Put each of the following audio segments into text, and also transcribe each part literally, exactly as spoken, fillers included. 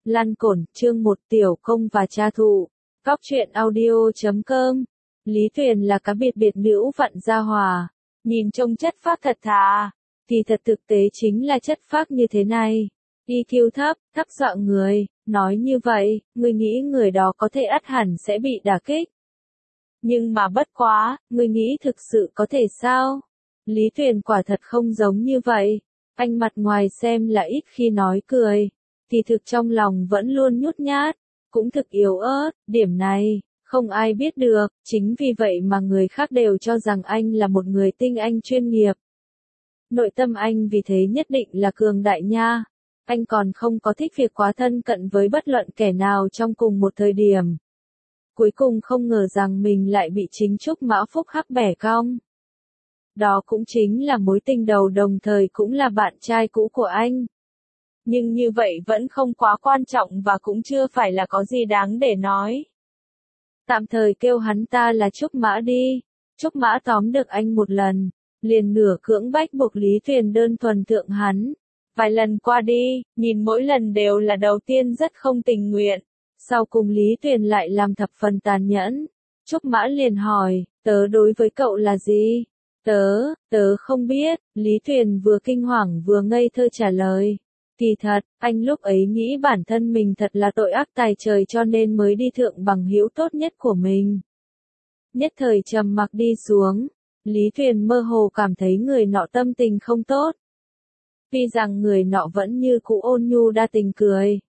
Lăn cổn, chương một tiểu công và cha thụ. Góc truyện audio chấm com. Lý Tuyền là cá biệt biệt nữ vặn gia hòa. Nhìn trông chất phác thật thà. Thì thật thực tế chính là chất phác như thế này. i kiu thấp, thấp dọa người. Nói như vậy, người nghĩ người đó có thể ắt hẳn sẽ bị đả kích. Nhưng mà bất quá, người nghĩ thực sự có thể sao? Lý Tuyền quả thật không giống như vậy. Anh mặt ngoài xem là ít khi nói cười. Thì thực trong lòng vẫn luôn nhút nhát, cũng thực yếu ớt, điểm này, không ai biết được, chính vì vậy mà người khác đều cho rằng anh là một người tinh anh chuyên nghiệp. Nội tâm anh vì thế nhất định là cường đại nha, anh còn không có thích việc quá thân cận với bất luận kẻ nào trong cùng một thời điểm. Cuối cùng không ngờ rằng mình lại bị chính Trúc Mã Phúc hắc bẻ cong. Đó cũng chính là mối tình đầu đồng thời cũng là bạn trai cũ của anh. Nhưng như vậy vẫn không quá quan trọng và cũng chưa phải là có gì đáng để nói. Tạm thời kêu hắn ta là Trúc Mã đi. Trúc Mã tóm được anh một lần, liền nửa cưỡng bách buộc Lý Tuyền đơn thuần thượng hắn. Vài lần qua đi, nhìn mỗi lần đều là đầu tiên rất không tình nguyện. Sau cùng Lý Tuyền lại làm thập phần tàn nhẫn. Trúc Mã liền hỏi, tớ đối với cậu là gì? Tớ, tớ không biết, Lý Tuyền vừa kinh hoàng vừa ngây thơ trả lời. Kỳ thật, anh lúc ấy nghĩ bản thân mình thật là tội ác tài trời cho nên mới đi thượng bằng hữu tốt nhất của mình. Nhất thời trầm mặc đi xuống, Lý Tuyền mơ hồ cảm thấy người nọ tâm tình không tốt. Tuy rằng người nọ vẫn như cũ ôn nhu đa tình cười.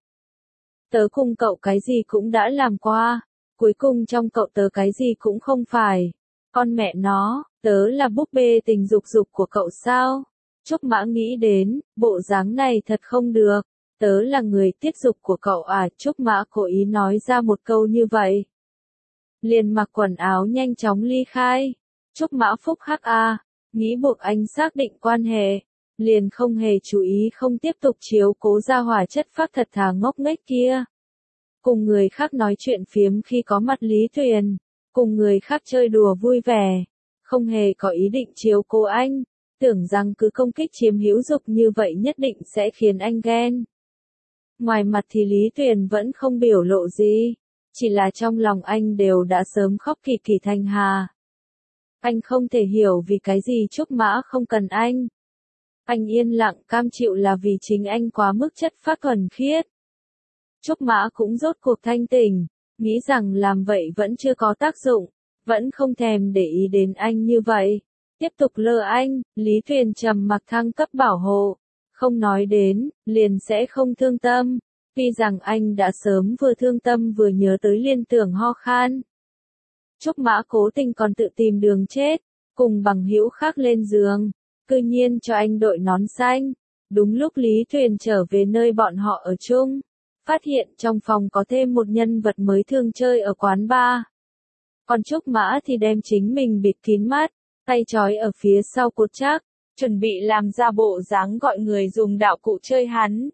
Tớ cùng cậu cái gì cũng đã làm qua, cuối cùng trong cậu tớ cái gì cũng không phải. Con mẹ nó, tớ là búp bê tình dục dục của cậu sao? Trúc Mã nghĩ đến, bộ dáng này thật không được, tớ là người tiết dục của cậu à? Trúc Mã cố ý nói ra một câu như vậy. Liền mặc quần áo nhanh chóng ly khai. Trúc Mã Phúc hắc a, nghĩ buộc anh xác định quan hệ, liền không hề chú ý không tiếp tục chiếu cố gia hỏa chất phác thật thà ngốc nghếch kia. Cùng người khác nói chuyện phiếm khi có mặt Lý Tuyền, cùng người khác chơi đùa vui vẻ, không hề có ý định chiếu cố anh. Tưởng rằng cứ công kích chiếm hữu dục như vậy nhất định sẽ khiến anh ghen. Ngoài mặt thì Lý Tuyền vẫn không biểu lộ gì, chỉ là trong lòng anh đều đã sớm khóc kỳ kỳ thành hà. Anh không thể hiểu vì cái gì Trúc Mã không cần anh. Anh yên lặng cam chịu là vì chính anh quá mức chất phác thuần khiết. Trúc Mã cũng rốt cuộc thanh tỉnh, nghĩ rằng làm vậy vẫn chưa có tác dụng, vẫn không thèm để ý đến anh như vậy. Tiếp tục lơ anh, Lý Tuyền trầm mặc thăng cấp bảo hộ, không nói đến, liền sẽ không thương tâm, tuy rằng anh đã sớm vừa thương tâm vừa nhớ tới liên tưởng ho khan. Trúc Mã cố tình còn tự tìm đường chết, cùng bằng hữu khác lên giường, cư nhiên cho anh đội nón xanh. Đúng lúc Lý Tuyền trở về nơi bọn họ ở chung, phát hiện trong phòng có thêm một nhân vật mới thường chơi ở quán bar. Còn Trúc Mã thì đem chính mình bịt kín mắt, tay trói ở phía sau cột chắc, chuẩn bị làm ra bộ dáng gọi người dùng đạo cụ chơi hắn.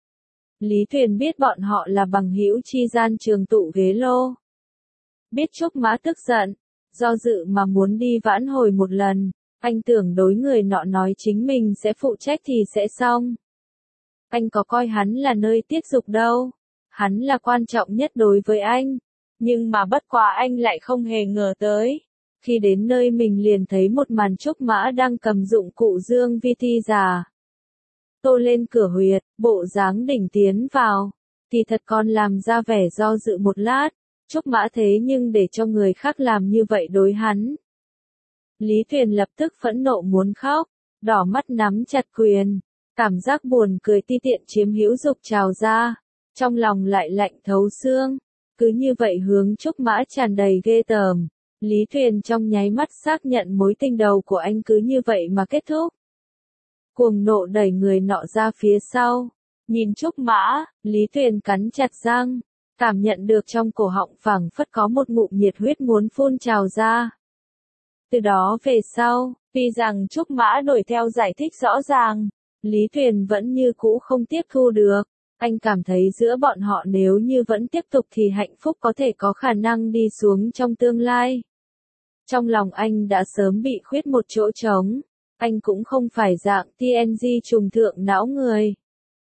Lý Tuyền biết bọn họ là bằng hữu chi gian trường tụ ghế lô. Biết Trúc Mã tức giận, do dự mà muốn đi vãn hồi một lần, anh tưởng đối người nọ nói chính mình sẽ phụ trách thì sẽ xong. Anh có coi hắn là nơi tiết dục đâu, hắn là quan trọng nhất đối với anh, nhưng mà bất quá anh lại không hề ngờ tới. Khi đến nơi mình liền thấy một màn Trúc Mã đang cầm dụng cụ dương vi thi giả. Tô lên cửa huyệt, bộ dáng đỉnh tiến vào, thì thật còn làm ra vẻ do dự một lát, Trúc Mã thế nhưng để cho người khác làm như vậy đối hắn. Lý Tuyền lập tức phẫn nộ muốn khóc, đỏ mắt nắm chặt quyền, cảm giác buồn cười ti tiện chiếm hữu dục trào ra, trong lòng lại lạnh thấu xương, cứ như vậy hướng Trúc Mã tràn đầy ghê tởm. Lý Tuyền trong nháy mắt xác nhận mối tình đầu của anh cứ như vậy mà kết thúc. Cuồng nộ đẩy người nọ ra phía sau, nhìn Trúc Mã, Lý Tuyền cắn chặt răng, cảm nhận được trong cổ họng phảng phất có một ngụm nhiệt huyết muốn phun trào ra. Từ đó về sau, tuy rằng Trúc Mã đuổi theo giải thích rõ ràng, Lý Tuyền vẫn như cũ không tiếp thu được. Anh cảm thấy giữa bọn họ nếu như vẫn tiếp tục thì hạnh phúc có thể có khả năng đi xuống trong tương lai. Trong lòng anh đã sớm bị khuyết một chỗ trống, anh cũng không phải dạng tê en giê trùng thượng não người.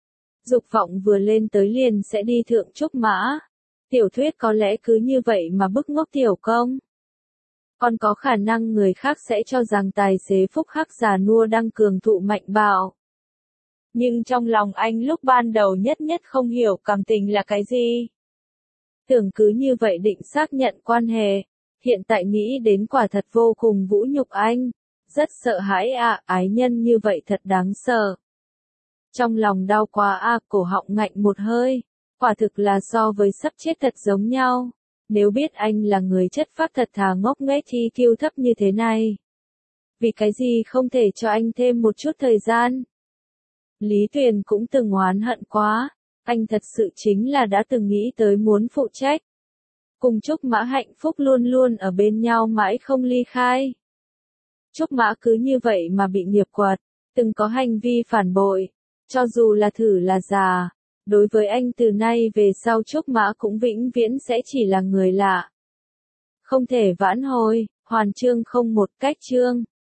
Dục vọng vừa lên tới liền sẽ đi thượng trúc mã. Tiểu thuyết có lẽ cứ như vậy mà bức ngốc tiểu công. Còn có khả năng người khác sẽ cho rằng tài xế phúc hắc già nua đang cường thụ mạnh bạo. Nhưng trong lòng anh lúc ban đầu nhất nhất không hiểu cảm tình là cái gì. Tưởng cứ như vậy định xác nhận quan hệ, hiện tại nghĩ đến quả thật vô cùng vũ nhục anh. Rất sợ hãi à, ái nhân như vậy thật đáng sợ. Trong lòng đau quá à, cổ họng ngạnh một hơi. Quả thực là so với sắp chết thật giống nhau. Nếu biết anh là người chất phác thật thà ngốc nghếch thì kiêu thấp như thế này. Vì cái gì không thể cho anh thêm một chút thời gian? Lý Tuyền cũng từng oán hận quá. Anh thật sự chính là đã từng nghĩ tới muốn phụ trách. Cùng Trúc Mã hạnh phúc luôn luôn ở bên nhau mãi không ly khai. Trúc Mã cứ như vậy mà bị nghiệp quật, từng có hành vi phản bội. Cho dù là thử là già, đối với anh từ nay về sau Trúc Mã cũng vĩnh viễn sẽ chỉ là người lạ. Không thể vãn hồi, hoàn chương không một cách chương.